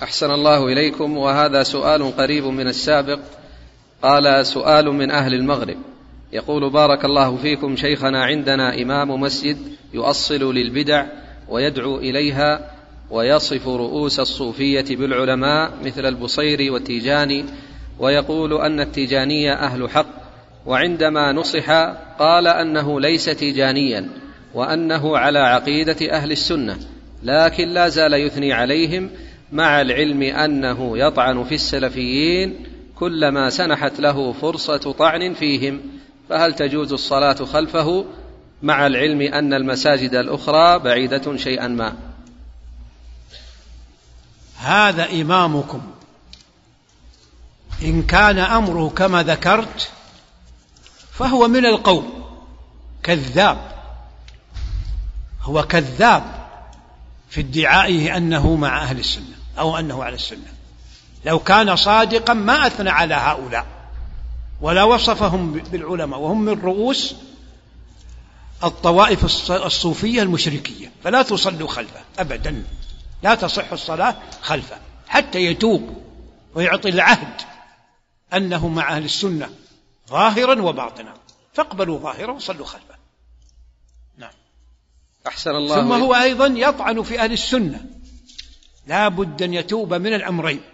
أحسن الله إليكم. وهذا سؤال قريب من السابق. قال سؤال من أهل المغرب يقول: بارك الله فيكم شيخنا، عندنا إمام مسجد يؤصل للبدع ويدعو إليها ويصف رؤوس الصوفية بالعلماء مثل البصيري والتيجاني، ويقول أن التيجانية أهل حق، وعندما نصح قال أنه ليس تيجانيا وأنه على عقيدة أهل السنة، لكن لا زال يثني عليهم مع العلم أنه يطعن في السلفيين كلما سنحت له فرصة طعن فيهم، فهل تجوز الصلاة خلفه مع العلم أن المساجد الأخرى بعيدة شيئا ما؟ هذا إمامكم إن كان أمره كما ذكرت فهو من القوم كذاب، هو كذاب في ادعائه أنه مع أهل السنة أو أنه على السنة. لو كان صادقا ما أثنى على هؤلاء ولا وصفهم بالعلماء، وهم من رؤوس الطوائف الصوفية المشركية، فلا تصلوا خلفه أبدا، لا تصح الصلاة خلفه حتى يتوب ويعطي العهد أنه مع أهل السنة ظاهرا وباطنا، فاقبلوا ظاهرا وصلوا خلفه. نعم. أحسن الله. ثم هو أيضا يطعن في أهل السنة، لا بد أن يتوب من الأمرين،